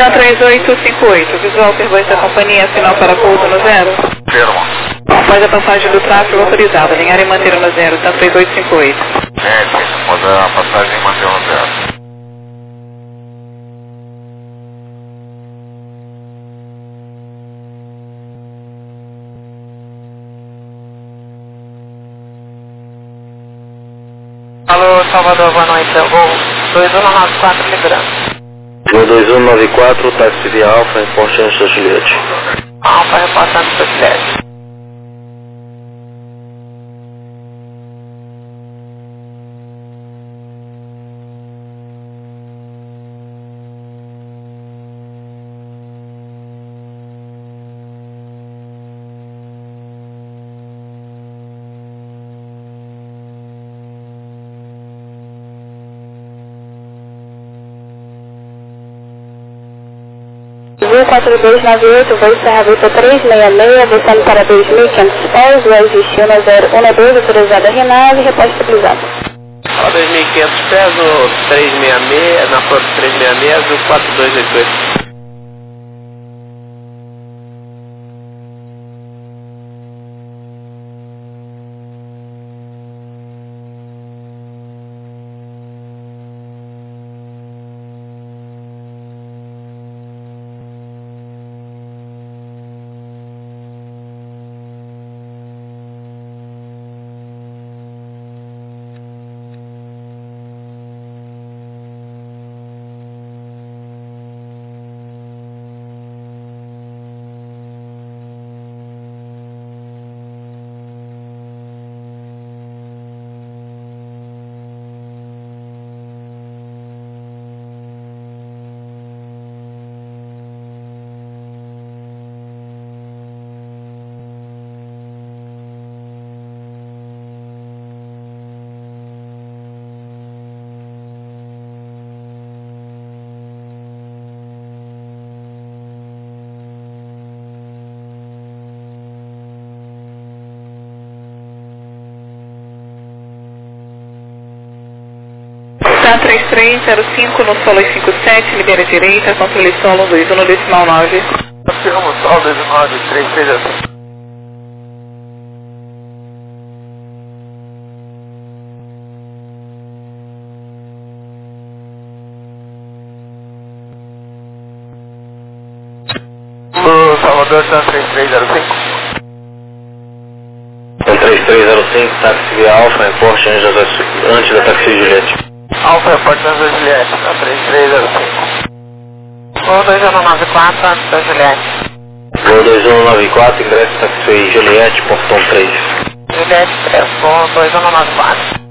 3858, visual Perbois da companhia, sinal para pouso no zero. Firma. Após a passagem do tráfego autorizada, alinhar e manter no zero, tá 3858. Após a passagem e manter no zero. Alô, Salvador, boa noite, eu vou 2194 liberando. Voo 2194, táxi via Alfa, em Ponte Anjo da Juliette. Alfa, reportando para Juliette. Voo 4298, voo Serra Vista 366, descendo para 2.500 pés, voo existiu na 012, autorizada a RNAV, reposto estabilizado. Fala 2.500 pés, o 366, na frota 366, o 4288. Tá 3305 no solo 57, libera direita, controle solo 21 decimal 9. Firma, solo 29, 360. Do Salvador, tá 3305. 3305, táxi via Alfa, em Ponte Anjo da Juliette, antes da taxi Juliette. Alfa, reportando para Juliette, na 3305. Voo 2194, antes da Juliette. Voo 2194, ingresso taxi Juliette, portão 3. Juliette 3, voo 2194.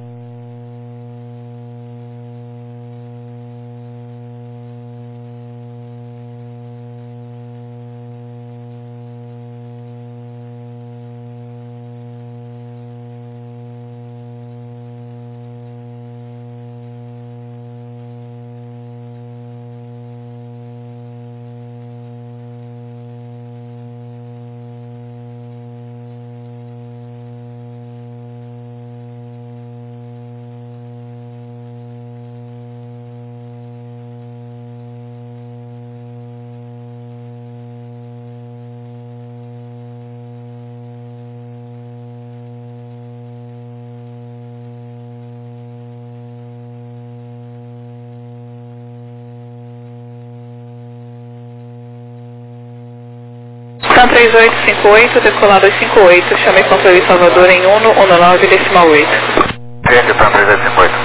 Tá 3858, decolar 258, chamei controle Salvador em 119 decimal 8. Sim, tá 358.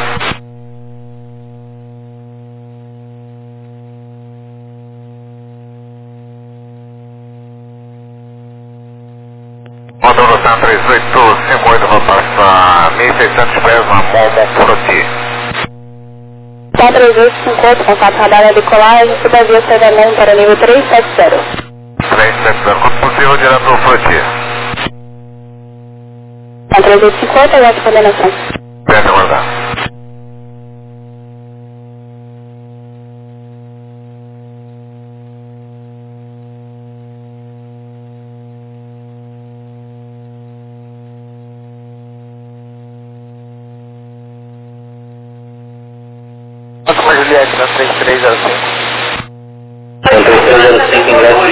Motor Tan 3858 vai passar 1.600 pés na Momo Proti. Tá 3858, contato radar a decolagem, subavia sedamento para nível 370. 370, quando possível, direto ao Proti. Tá 3850, já de coordenação. Pede aguardar. Alfa Juliette, na 3305.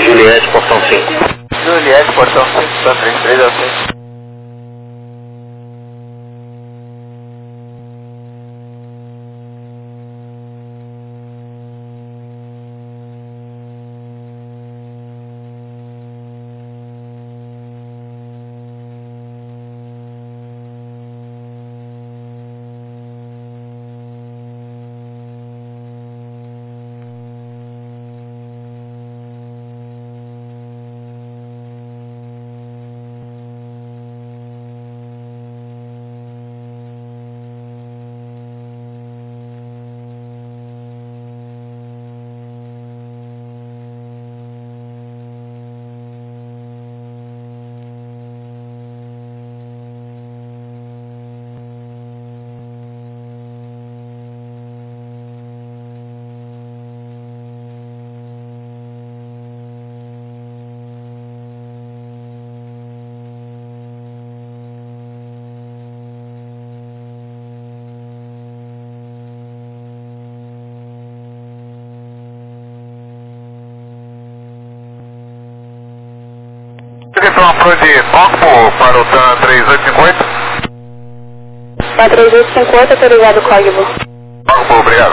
Juliette, portão 5. Juliette, portão 5, Sun 3305. Então, approach Bangpo para o TAN 3858. Para 3858, autorizado o código. Bangpo, obrigado.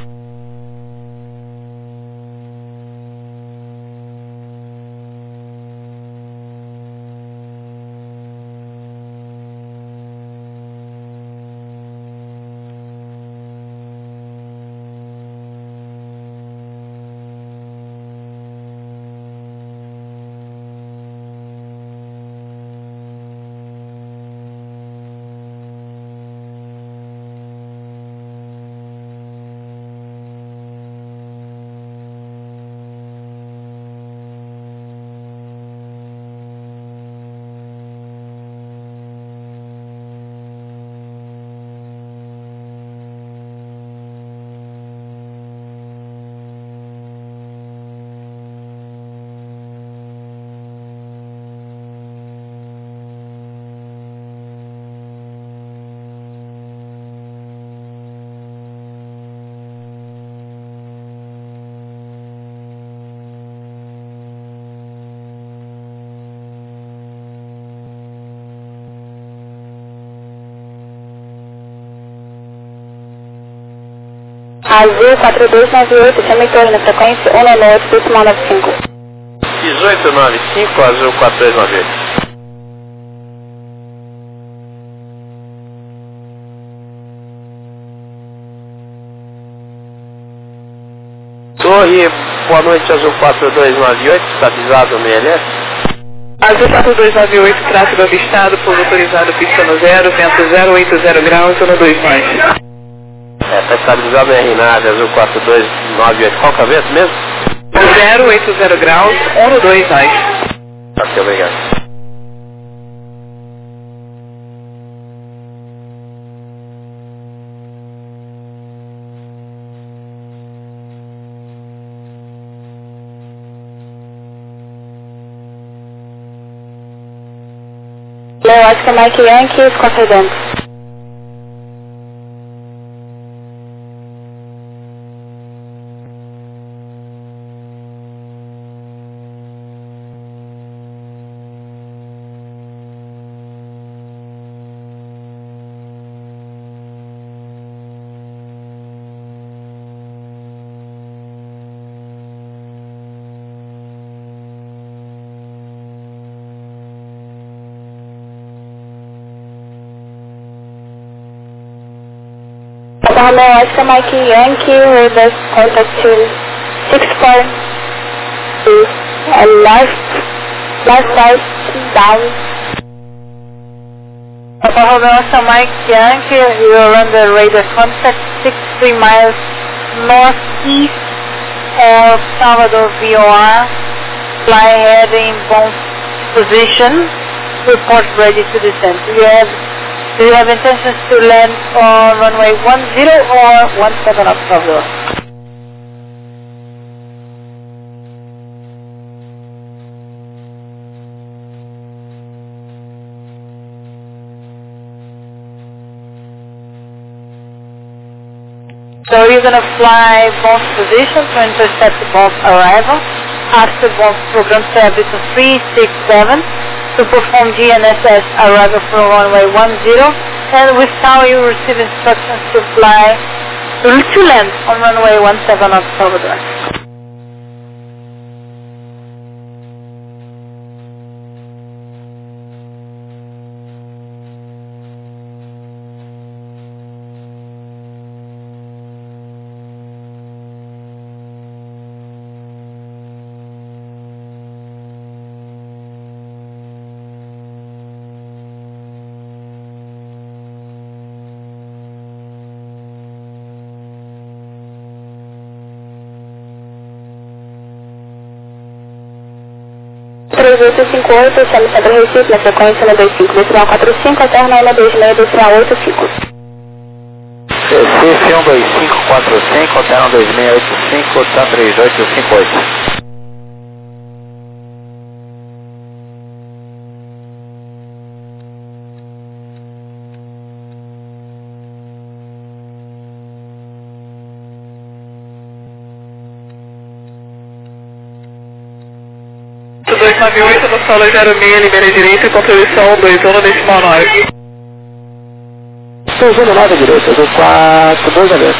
Azul 4298, chama na frequência 198.95. 1895, Azul 4298. Torre, boa noite, Azul 4298, estabilizado no ILS. Azul 4298, tráfego avistado, pouso autorizado, pista no 0, vento 080 graus, zona 2 mais. Está estabilizado no RNAV, Azul 4298, qual que é o vento mesmo? 080 graus, 12 mais. Ok, obrigado. Leo Oscar Mike Yankee, confidente. Romeo Oscar Mike Yankee with us contact to 6.2 and left side down. Romeo Oscar Mike Yankee, you are on the radar contact 63 miles northeast of Salvador VOR, fly heading both position, report ready to descend. Do you have intentions to land on runway 10 or 17 of Salvador? So you're going to fly both positions to intercept both arrival? after program service 367 to perform GNSS arrival from runway 10, and with tower you receive instructions to fly to land on runway 17 of Salvador. chame Centro Recife, na frequência na 25, decimal 45, alterna na 26, decimal 85. Recife 12545, alterna 2685, tá 3858. Oito 298 no solo 06, libera direita, contribuição 21 decimal 9. 209 direita, 242 aberto.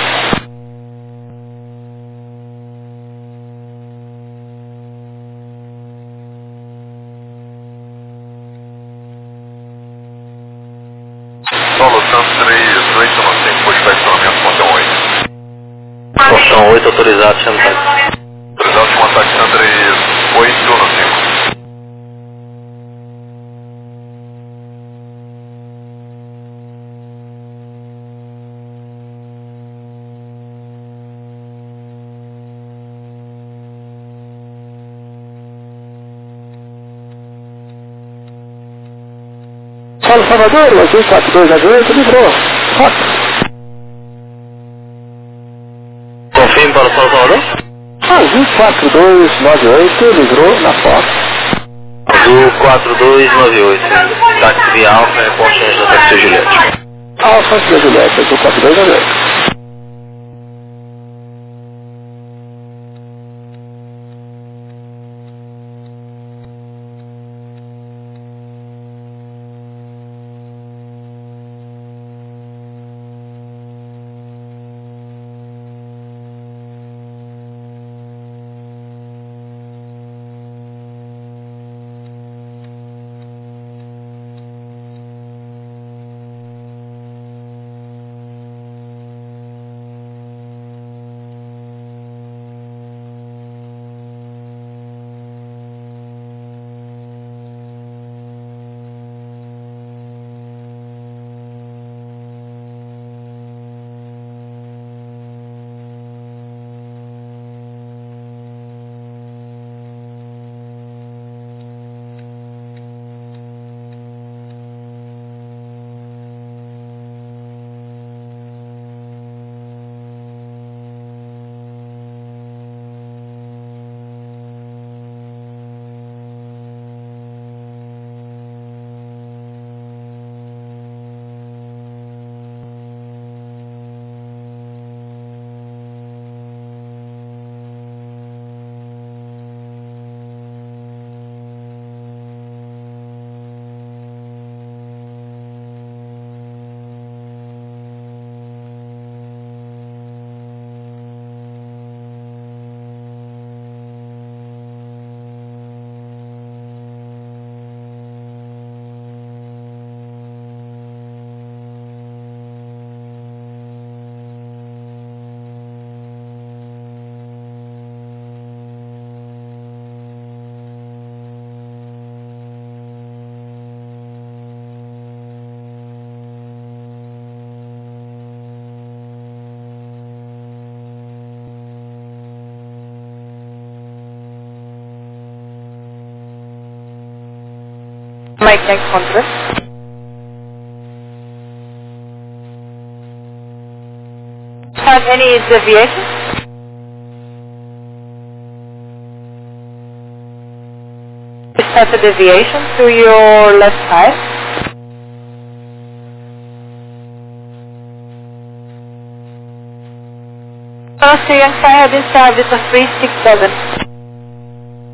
Solo Santos 38 no 5, por estacionamento, portão 8. Portão 8 autorizado, chama táxi. Autorizado, chama táxi André 8 no 5. Solo Salvador, aqui 4228, livrou. Foto. Confirme para o Solo Salvador? Azul 4298, livrou na foto. Azul 4298. Táxi via Alfa, reporte da Taxi Juliette. Alfa Juliette, azul 4298. Mike next contract. Have any deviation? Start a deviation to your left side. Austrian Fire in service of 367.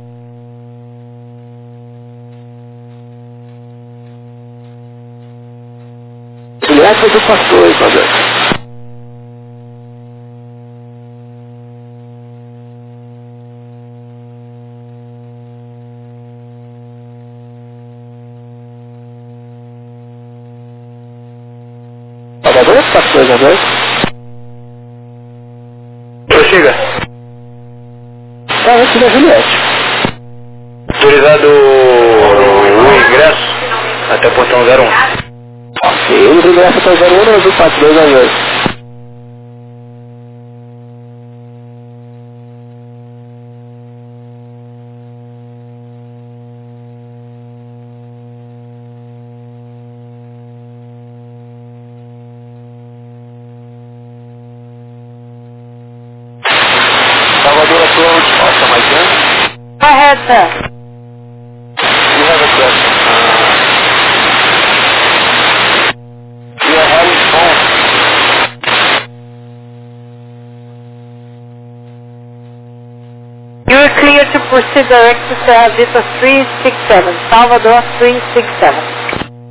Azul 4292. Salvador, 4292. Prossiga. Tá, esse da Juliette. Autorizado o ingresso até portão 01. Ok, o ingresso até 01 no Azul 4292. Salvador approach, Oscar Mike Yankee. Go ahead, sir. You have a question. We are having phone. You are clear to proceed direct to Serra Vista 367, Salvador 367.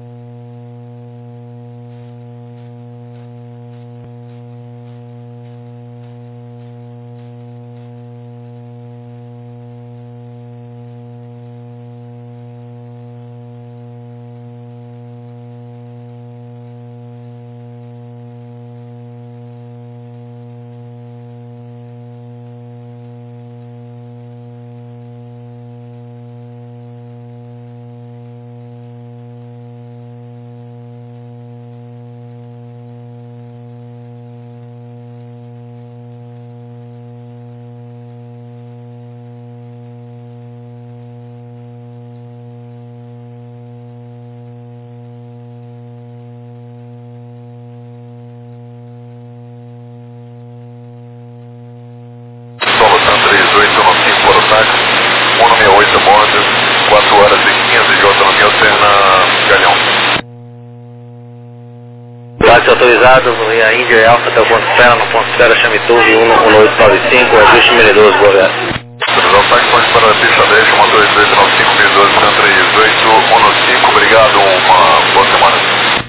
Solução 3815 para o táxi, 168 bordas, 4 horas e 15 de autonomia alterna Galhão. Táxi autorizado, a Índia e Alfa até o ponto espera, no ponto espera Chamitouve 1895, ajuste Minedoso, boa viagem. Autorizar o táxi pode para a pista 10, motor 2895, 3815, obrigado, uma boa semana.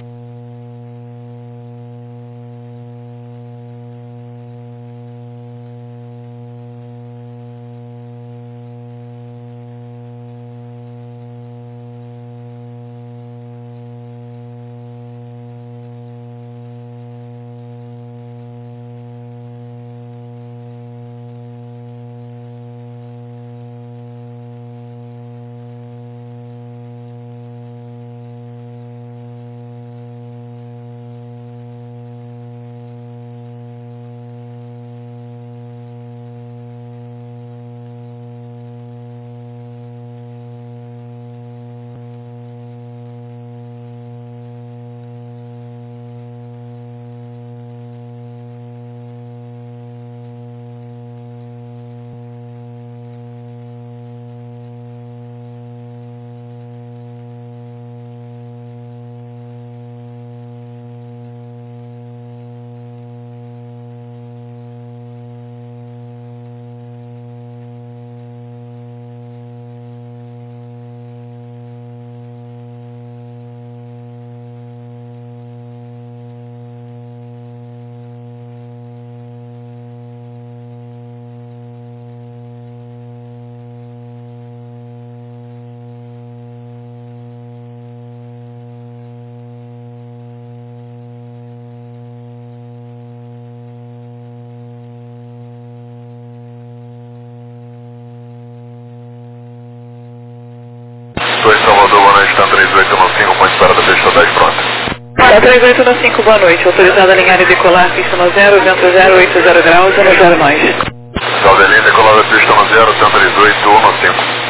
Salvador, boa noite, está 3815, ponto de espera da pista 10, pronto. Tá 3815, boa noite. Autorizada a linha área decolar, pista no 0, vento 080 graus, 10 nós. Salvelinha decolada pista no 0, 3815.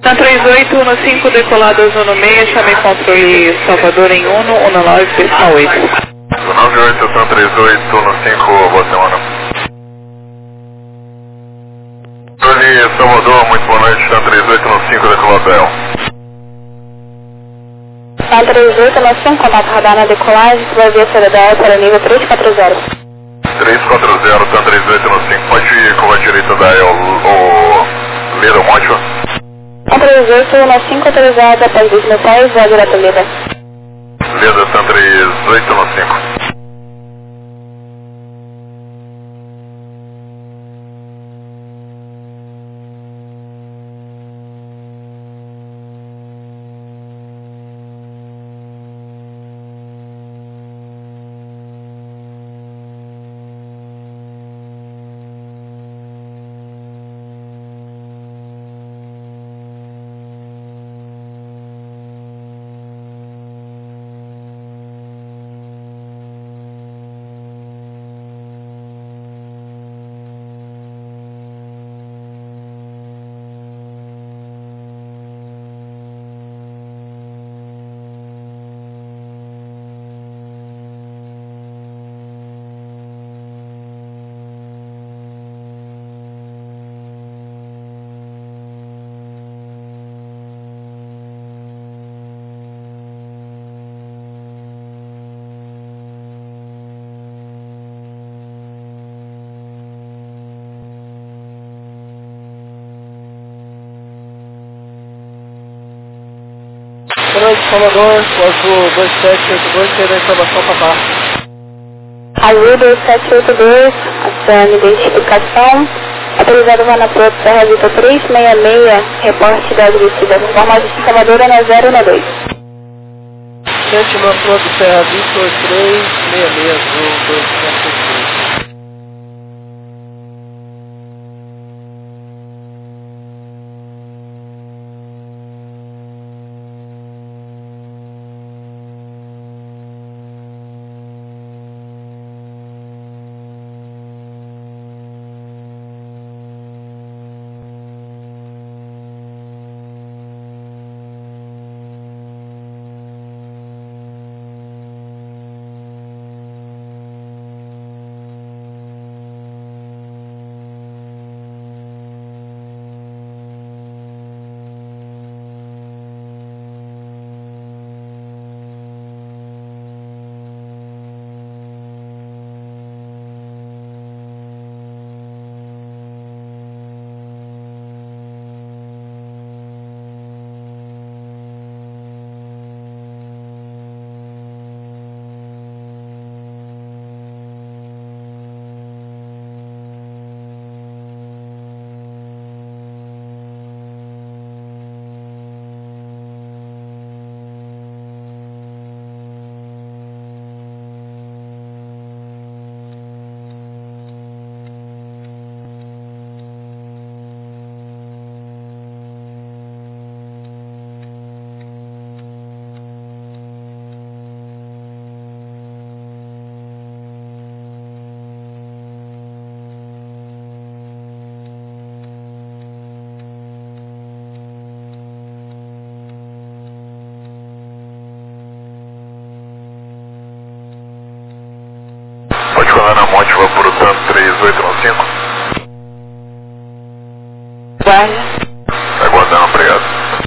Na 3815, decolado azul no meio, chame controle Salvador em 119,8. 98, Sun 38, no 5, boa semana. Controle Salvador, muito boa noite, Sun 38, no 5, decolado El. Sun 38, no 5, contato radar na decolagem, vai ver CDDL para nível 340. 340, Sun 38, no 5, pode ir com a direita da El, o Lira Monte? 138, no 5, autorizado após 2 mil pés, vai direto Lida. Lida, Sun 38, no 5. Boa noite, Salvador, Azul 2782, tem a informação para baixo. Azul 2782, acione identificação, autorizado Manaproto, Serra Vitor 366, reporte da agressiva, informação de Salvador na 012. Gente, Manaproto, Serra Vitor 366, Azul 2782. Pode falar na Monte, vou por o Sun 3815. Guarda. Aguardando, obrigado.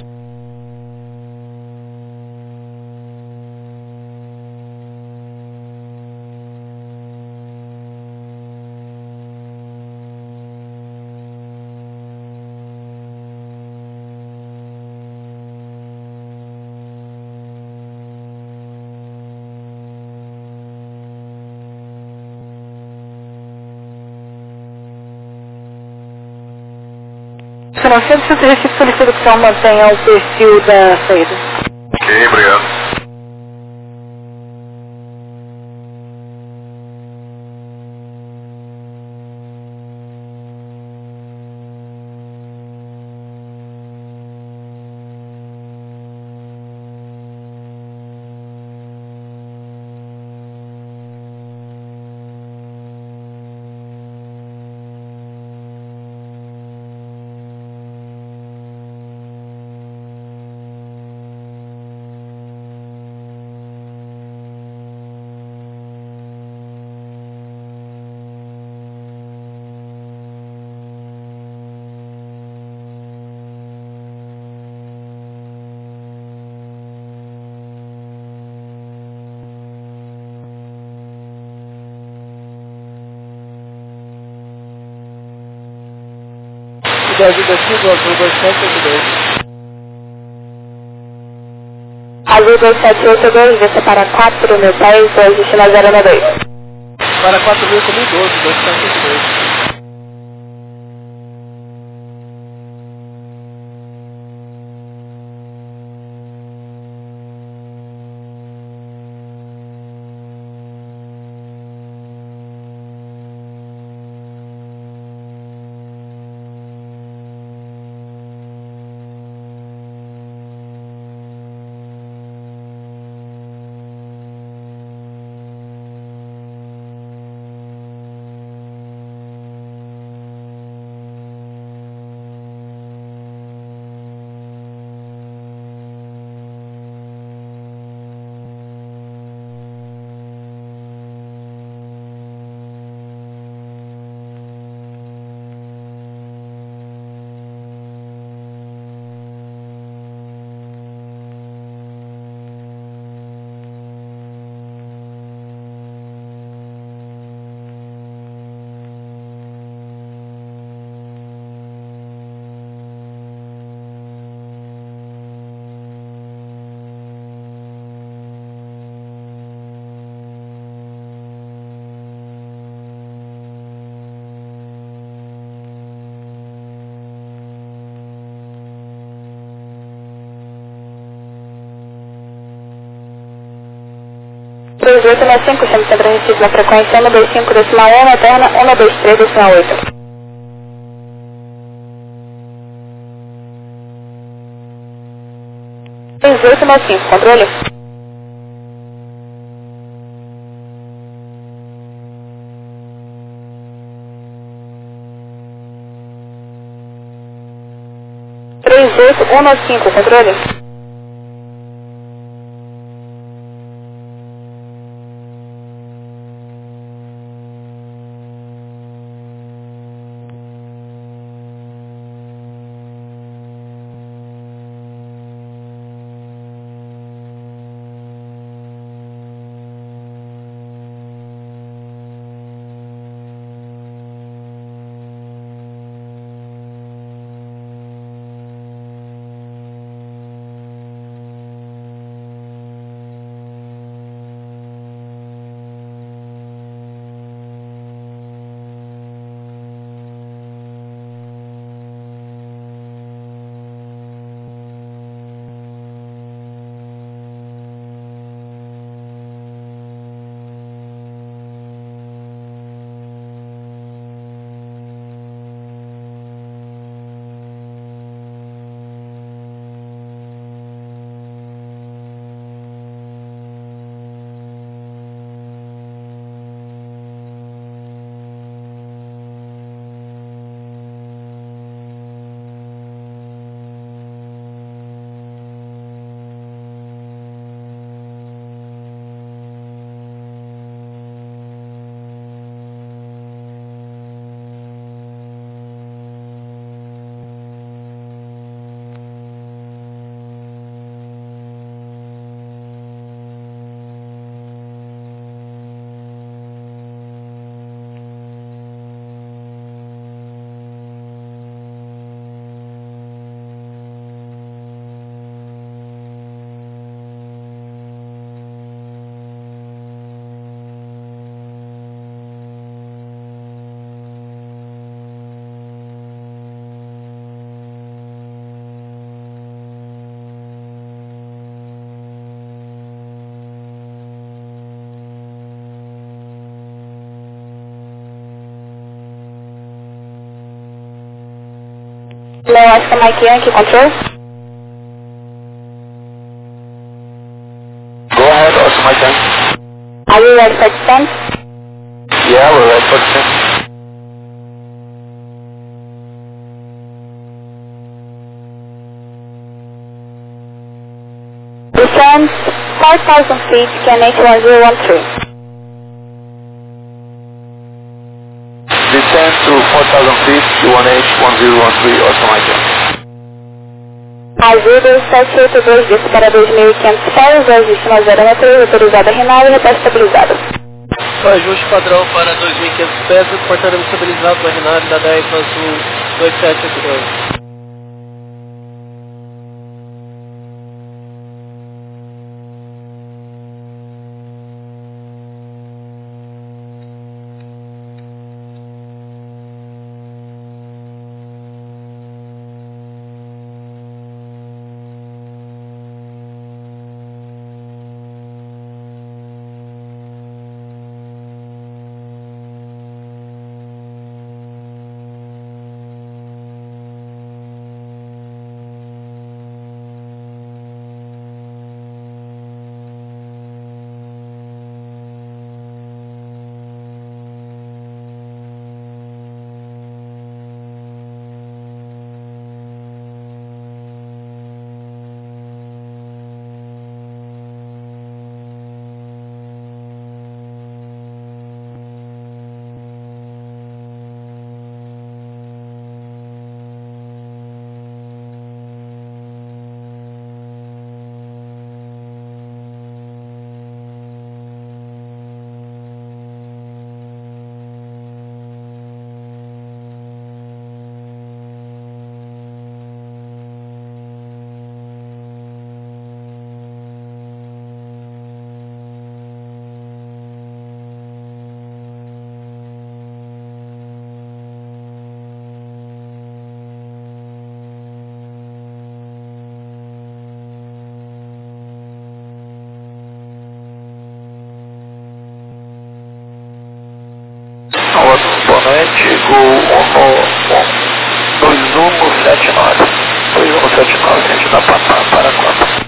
Não sei se o Recife solicita que o senhor mantenha o perfil da saída. Ok, obrigado. Brasil Descido, Azul 2782. Azul 2782, desça para 4.010, destino 092. Para 4.012, 2782. Cruzeiro 65, chama sempre Recife na frequência 125,1, eterna 123,8. Cruzeiro 65, controle. Cruzeiro 195, controle. Leo Oscar Mike Yankee, control. Go ahead, Oscar Mike Yankee. Are you ready for descent? Yeah, we're ready for descent. Descent 5,000 feet, KNH 1013. Descend to 4,000 feet, Q1H 1013, Oscar Mike Yankee. Azul 2782, desce para 2.500 pés, destino 093, autorizada renal e repé estabilizada. Ajuste padrão para 2.500 pés, comportamento estabilizado do RNAV da 10 Azul 2782. Boa noite, Gol 2179. 2179, a gente dá para a Copa.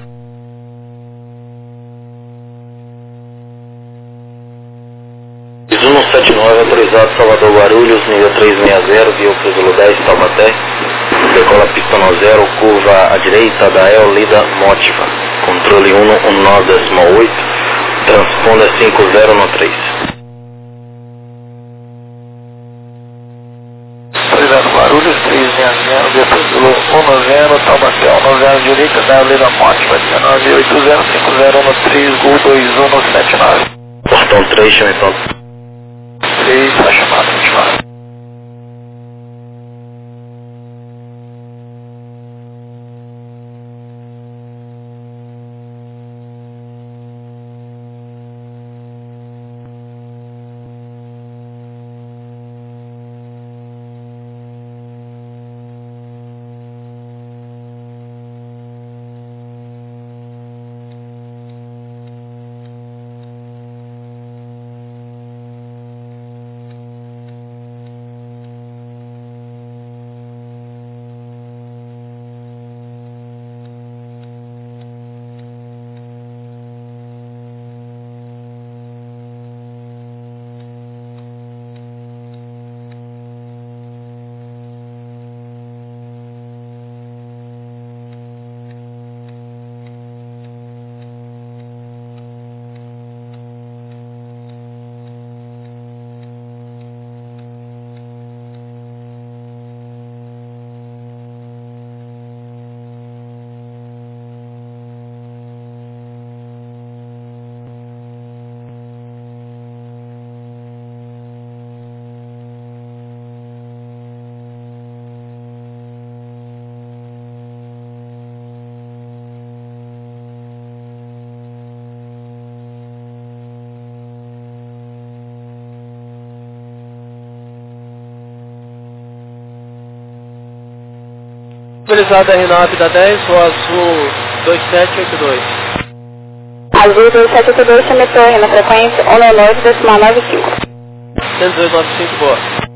Zuno 79, autorizado Salvador Guarulhos, nível 360, via Cruzeiro 10, Taubaté. Decola pista no 0, curva à direita da Eolida Mótiva. Controle 119,8, transponder 50 no 3. Guarulhos 360, depois do 10, Taubaté, 10 direita da Eolida Mótiva, 198050 no 3, Gol 2179. Portão 3, chame pronto. 3, está chamado 29. Autorizado RNAV da 10, o Azul 2782. Azul 2782, chame torre na frequência 199,95. 11895, boa.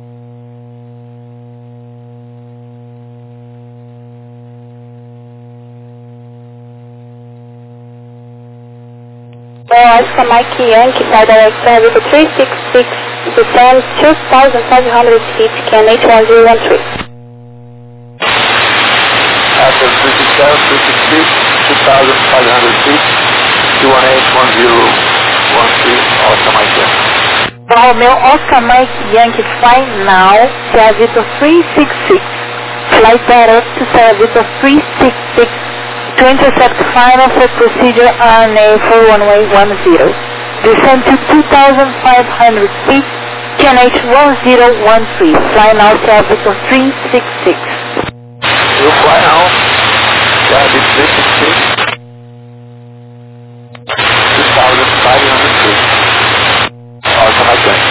Oscar Mike Yankee, flight director, with 366, descend 2,500 feet, can H1013. After 367, 2,500 feet, 2181013, Oscar Mike Yankee. Romeo Oscar Mike Yankee, fly now, Servitor 366, flight direct to Servitor 366, to intercept final set procedure RNA 41110. Descend to 2,500 feet, QNH 1013, fly now to Victor 366. You fly now, Charlie 366, 2,500 feet. Awesome, my friend.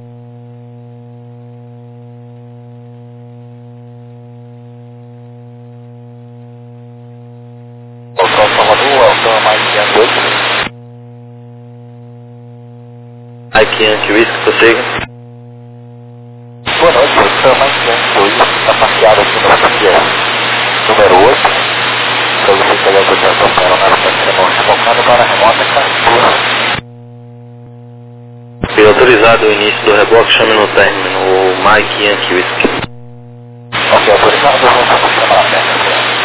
Hotel Salvador, welcome, Mike Yankee 8. Mike Yankee Whisky, prossiga. Boa noite, hotel Mike Yankee 2, está parqueado aqui no CIE número 8. Solicita a autorização para a aeronave para ser rebocada para a remota Cartura. Foi autorizado o início do reboque, chame no término o Mike Yankee Whisky. Ok, autorizado, vamos chamar a perna.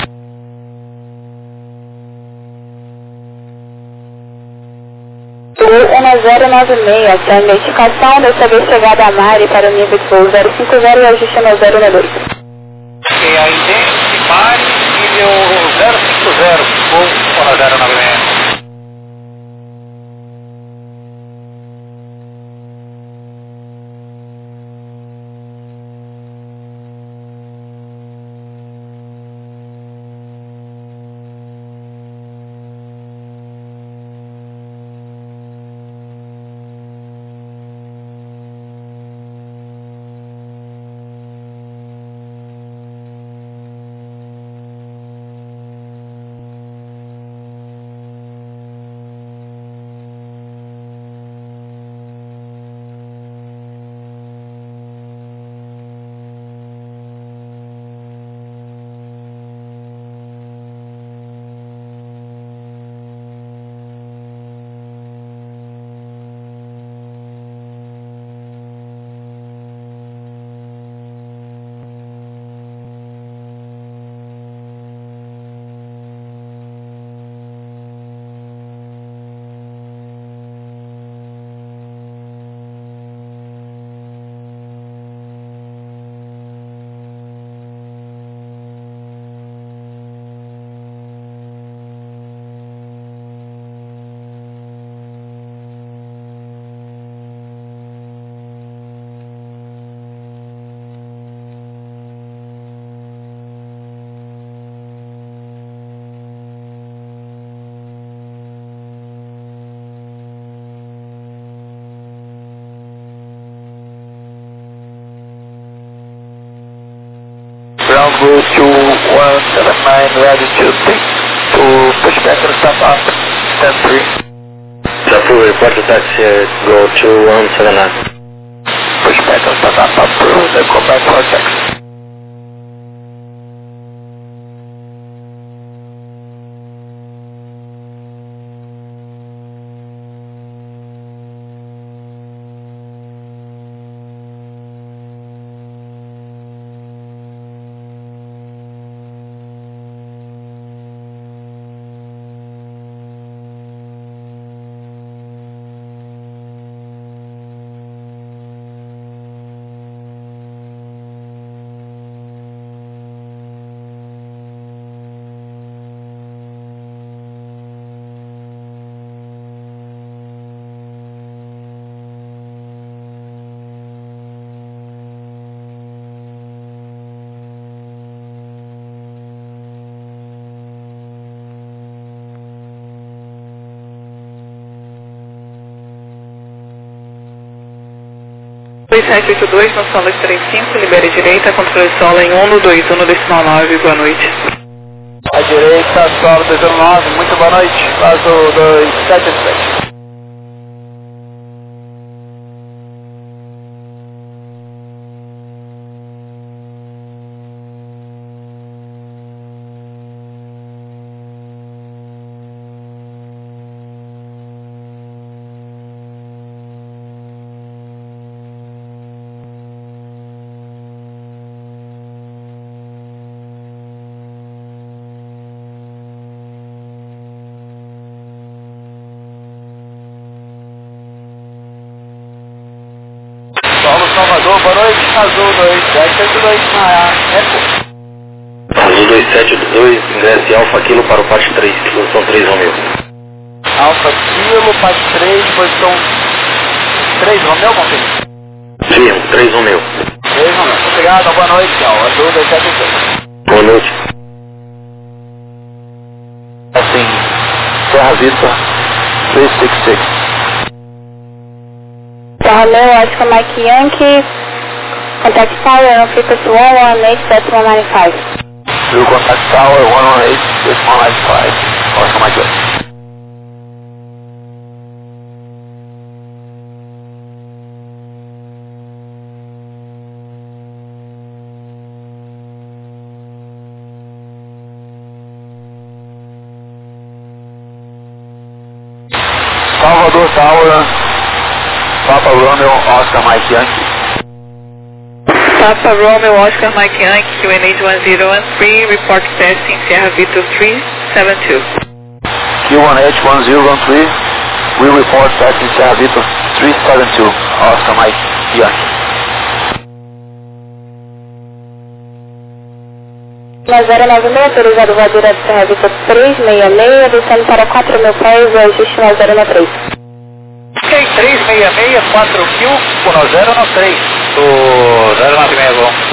O 1096, a identificação dessa vez chegada a Mari para o nível de voo 050 e ajuste no 012. Ok, a identifique Mari, nível 050, voo 1096. Ground go to 179, ready to take to push back and stop up, stand 3. Approve, report to taxi, go to 179. Push back and stop up, approve, then come back for taxi. Oi, 782, no solo 35, libere direita, controle solo em 121 decimal 9, boa noite. A direita, solo 219, muito boa noite, vaso 277. Salvador, boa noite, Azul 2782 na Eco. Azul 2782, ingresse Alfa Kilo para o Pátio 3, posição 3 Romeu. Alfa Kilo, Zulu, Paz 3, posição 3, Romeu, confirma? Sim, 3 Romeu. 3 Romeu. Obrigado, boa noite, tchau. Azul 276. Boa noite. Assim, Serra Vista 366. Romeo, Oscar Mike Yankee, contact tower on frequency 118.195. Blue contact tower 118.195. Oscar Mike Yankee. Salvador Tower, Papa Romeo, Oscar Mike Yankee. Papa Romeo, Oscar Mike Yankee, QNH 1013, report testing Sierra Victor 372. Q1H 1013, we report testing Sierra Victor 372, Oscar Mike Yankee. 096, autorizado voar direto Serra Victor 366, descendo para 4.000 pés, ajuste na 093. Ok, 366, 4.000, por 093, do 096.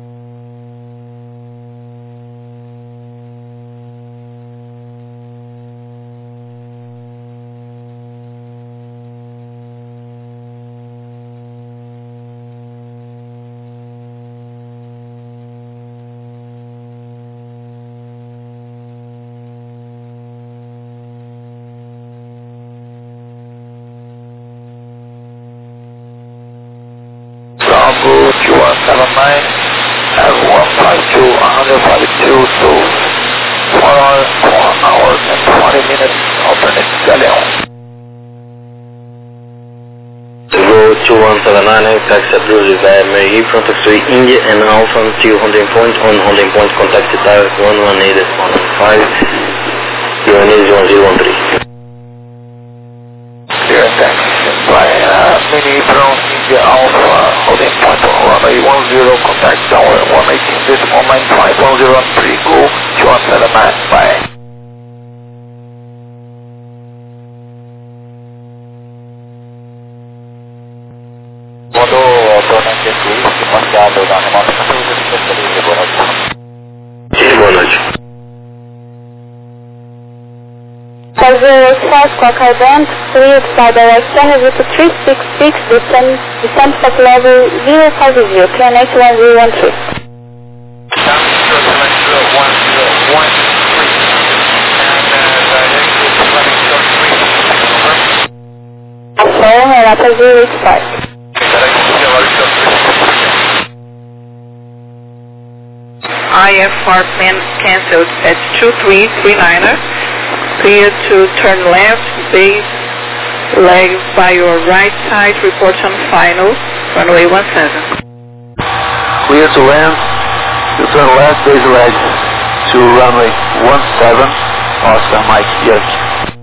Bravo 2179, have 152, 152, so 4 hours and 20 minutes, alternate Galeão. Zulu 2179, taxi approach via Mary from taxi India and Alpha until holding point, on holding point contact tower 118.195, QNH 1013. Clear taxi by Mini from India Alpha, holding point on runway 10, contact tower 118.195, 1013, go 2179, bye. Quando o tornante é suíço, passeado da remota, você usa esse especialista, boa noite. Sim, boa noite. Fazer South Quacker Band, cleared by direct Serra Victor 366, descend at level 050, QNH 1013. Affirm, Relata 085. IFR plan cancelled at 2339er. Clear to turn left, base leg by your right side, report on final, runway 17. Clear to land, you turn left, base leg to runway 17, Oscar Mike Yankee.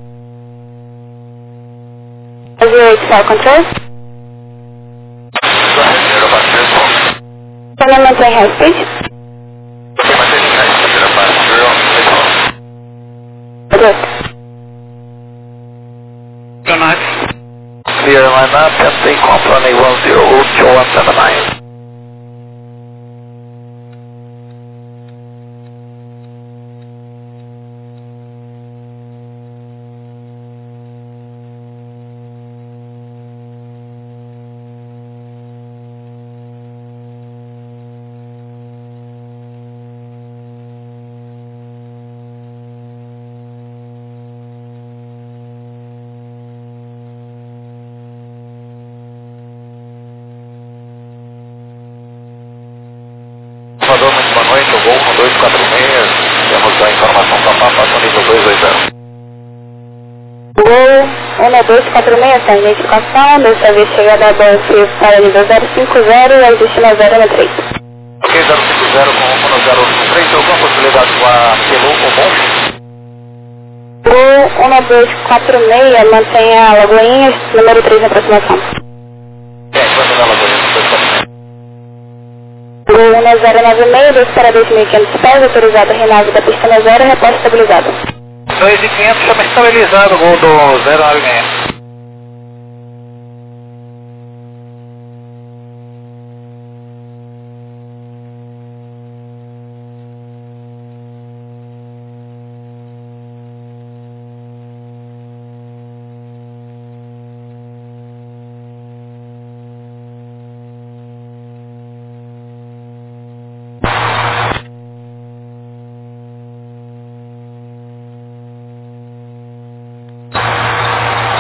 085 control. Can you maintain high speed? Good. Clear line up and take off runway 10, 2179. Salvador, muito boa noite, o Gol 246, temos a informação da Papa, nível 280. Gol 1246, tem identificação, dessa vez chegada da Banfield para nível 050 e ajuste na 013. Ok, 050 com 1013, alguma possibilidade com a Pelu ou bom? Gol 1246, mantenha Lagoinhas, número 3 na aproximação. Quando na Lagoinha, 246. Gol 1096, 2 para 2.500 pés, autorizado a renave da pista na 0, reposta estabilizado. 2.500, chama estabilizado, Gol do 096.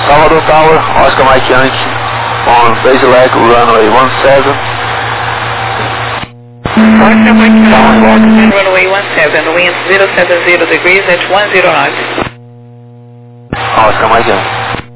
Salvador Tower, Oscar Mike Yankee, on base leg, runway 17. Oscar Mike Yankee, runway 17, wind 070 degrees at 10 knots. Oscar Mike Yankee.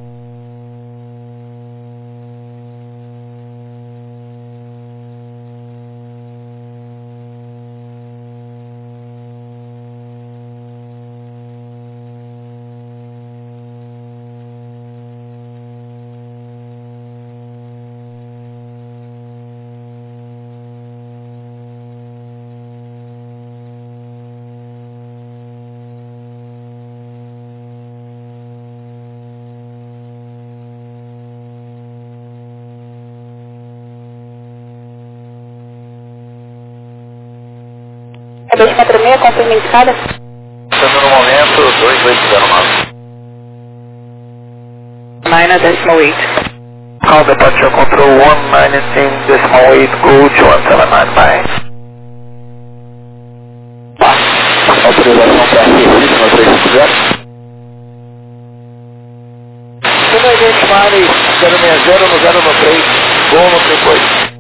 É 246, confirma indicada. Estamos no momento 2809. 9.8. Call departure control 119.8, go to 179, bye. Autorização para Recife, no 350. Emergente Mare 060 no 093, voo no 38.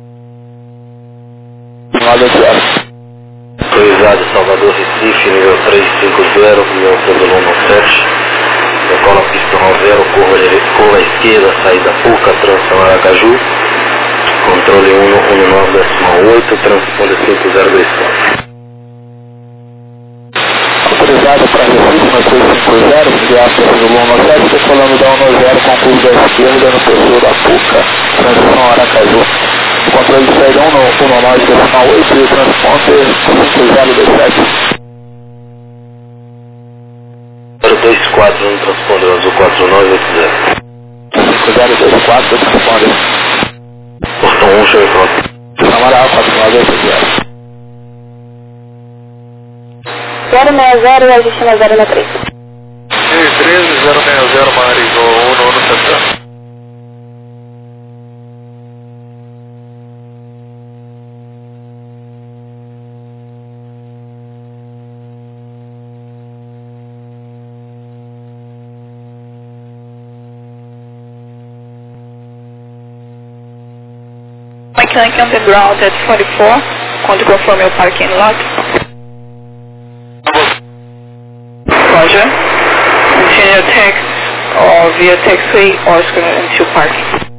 Nada zero. Autorizado Salvador Recife, nível 350, meu cédula 17. Decola pista 90, curva esquerda, saída Puca, transição Aracaju. Controle 119.8, transição de 5024. Autorizado para Recife, no 350, viagem do Luma 7, decolando da 10 com curva da esquerda no perfil da Puca, transição Aracaju. Controle de saída 119.8 e o transponder 5027. 024 no transponder azul 4980. 5024, transponder. Portão 1, chave pronto. Amaral 4980. 060 e ajuste na 093. 13 060 Maris, no 1 70. Mike Yankee on the ground at 44, quando conforme o parking lot. Roger. Continue taxi or via taxiway Oscar into parking.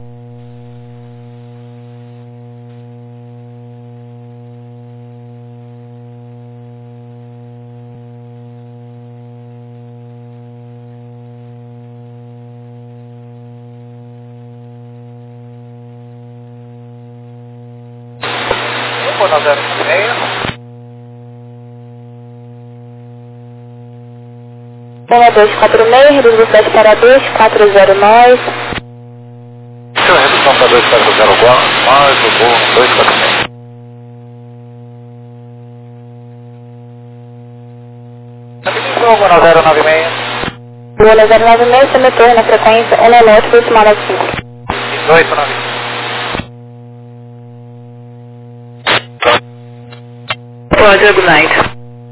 Vou na 096. Lima 246, reduz velocidade para 2409. Redução para 2404, mais o voo 246. Vou na 096. Voo na 096, seletor na frequência 198, decimal 95. 1896. Roger, good night.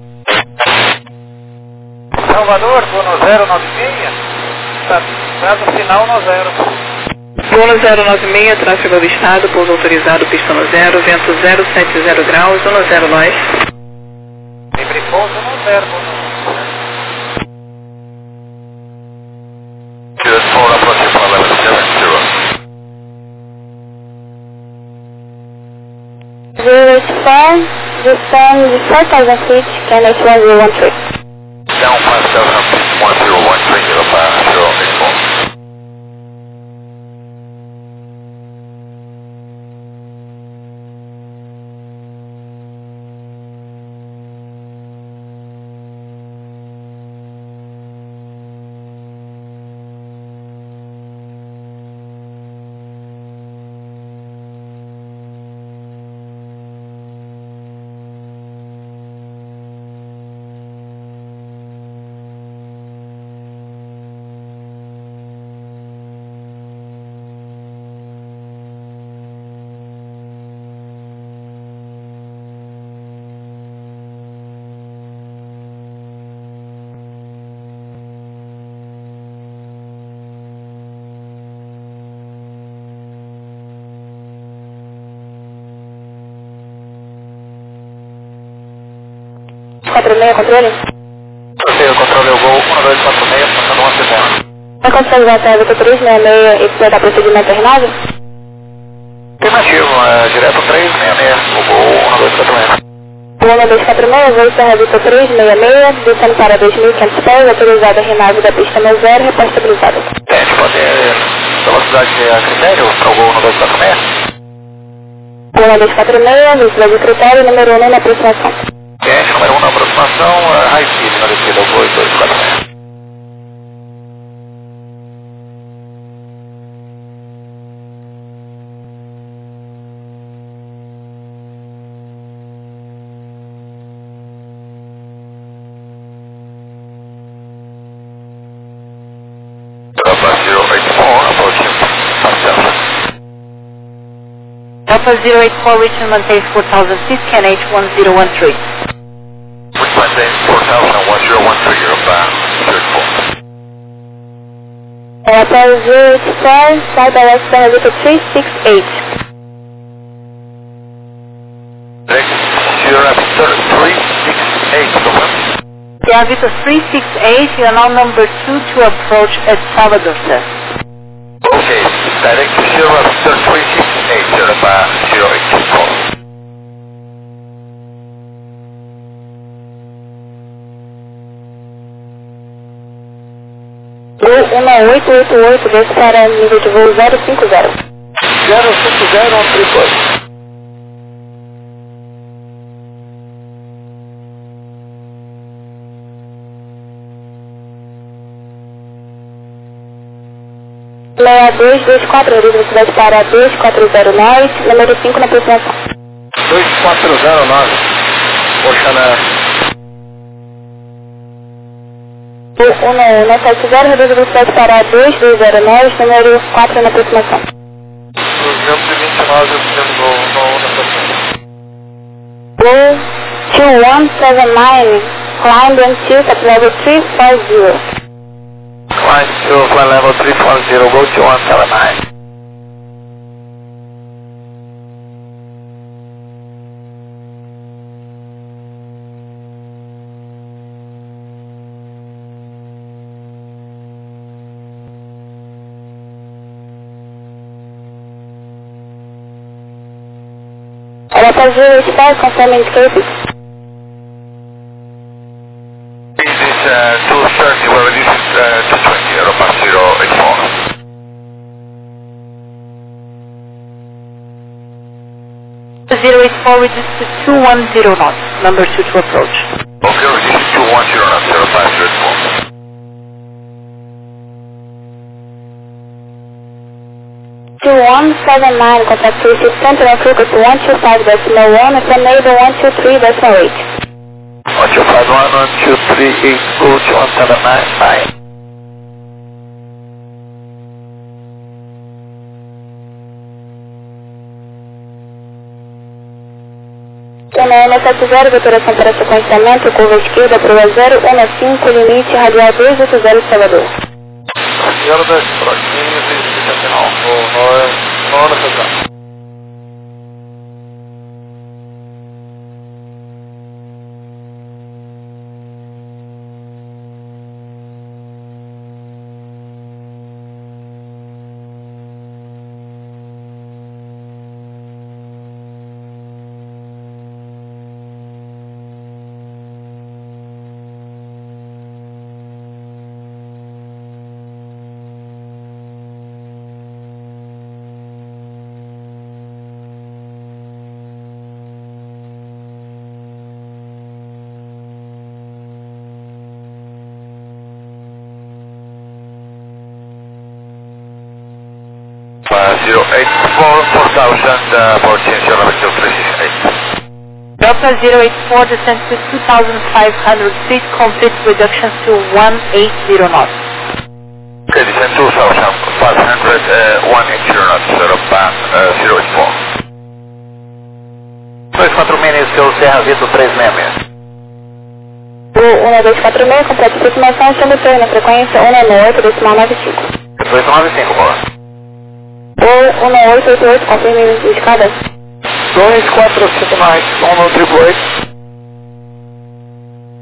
Salvador, vou no 096. Prazo final no 0. Voo no 096, tráfego avistado, pouso autorizado, pista no 0, vento 070 graus, 10 nós. Livre pouso no 0. Direção na próxima leva 70. 085, descend de 4,000 feet, Kenneth 1013. Down 57 feet, 1013, Alpha 084. 1246, controle? Ok, o controle eu vou 1246, passando 170. Vai conseguir voltar a Vitor 366 e completar procedimento terminado? Afirmativo, direto 366, o voo 1246. O 1246, vou encerrar a Vitor 366, descendo para 2.500 pés, autorizada a renave da pista no zero, repórter estabilizado. A gente pode velocidade a critério para o voo 1246? O 1246, velocidade de critério, número 1 na aproximação. Gente, número 1 na aproximação, high speed na descida, o voo 1246. Alpha 084, Richmond maintains 4000 feet, KNH 1013. Which maintains 4000, 1013, Alpha 084, fly direct to Vitor 368. Sierra Victor 368, over. Yeah, Vitor 368, you are now number 2 to approach at Salvador, sir. Okay, direct to Sierra Victor 368, Sierra 0824. Voo 1888, desce para nível de voo 050. 050 on 34. Leia 224, velocidade para 2409, número 5 na aproximação. 2409, Oceana. Voo 1170, reduz a velocidade para 2209, número 4 na aproximação. 229, no na aproximação. Voo 2179, climb until at level 340. Climb to flight level 340, go to 179. Alpha 085, confirm indicated. This is 230, we're reducing 220, Aeropass 084. 084, reduce to 210 knots, number 2 to approach. Okay, reducing 210 knots, Aeropass 084. 2179, contact receive Sentinel frequency 125.1 and enable 123.8. 1251, 123, go to 179. TNN 70, deturação para sequenciamento, curva esquerda, proa 015, limite radial 280 Salvador. Senhora das próximas, sensacional, no central. Delta 084 descends to 2,500 feet, complete reduction to 180 knots. Okay, descend 2,500, 180 knots, Aeropass 084. 246, seu Serra Vitor 366. Voo 1246, completa aproximação, simultânea na frequência 198, decimal 95. 295, boa. Voo 1888, confirme escada. 2459, 1 no 888.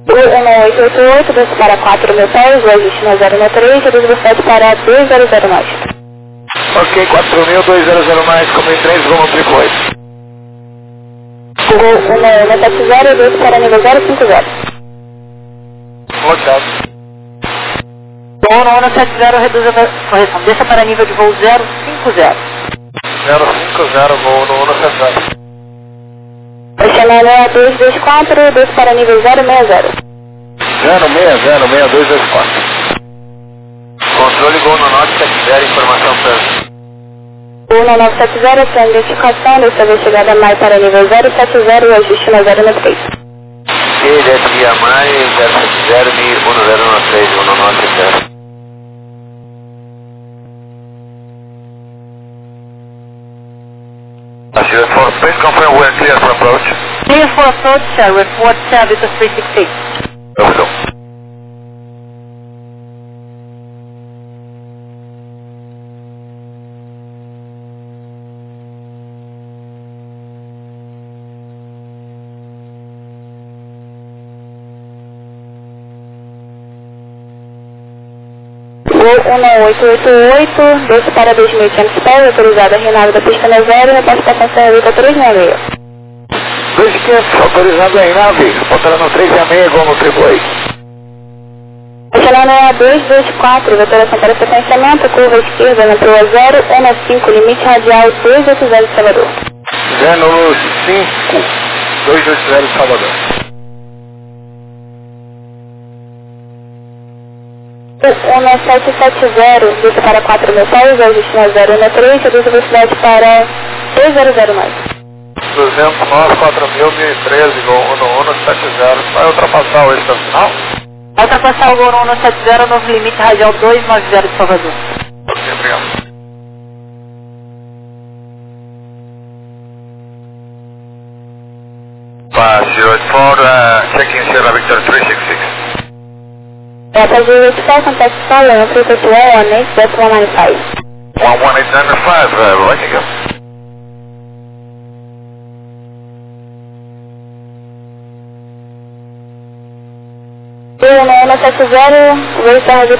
1888, desce para 4.000 pés, o ajuste na 013, velocidade para 200 mais. Ok, 4.200 mais, comi 3, vamos triple 8. Gol 1170, desce para nível 050. Bloqueado. Gol 1170, reduza a correção, desça para nível de voo 050. 050, voo no 170. Oceanano 224, desce para nível 060. 0606224. Controle Gol no 970, informação para... Gol 970, para identificação, dessa vez chegada mais para nível 070 e ajuste na 093. Via mais 070, 1093, 190. Sierra 4, please confirm when clear for approach. Clear for approach, sir. Report service 368. Over go. Gol 1888, desce para 2.500 pés, autorizada a renada da pista na 0, repartição CRV 366. 2.500, autorizado em nave, botando no 366, gol no triple 8. Oceanano 224, veteração para sequenciamento, curva esquerda na Proa 015, limite radial 280 de Salvador. 05, 280 de Salvador. 1770, desce para 4.000 pés, ajuste na 013, reduz a velocidade para 200 mais. 209, 4.013, gol no 170, vai ultrapassar hoje até o final? Vai ultrapassar o Gol 1170, novo limite radial 290 de Salvador. Ok, obrigado. Sierra 4, checking Sierra Victor 366. Passenger 85, contact Solomon 351, 18.195. 11895, letting go. Gol 1170, raise the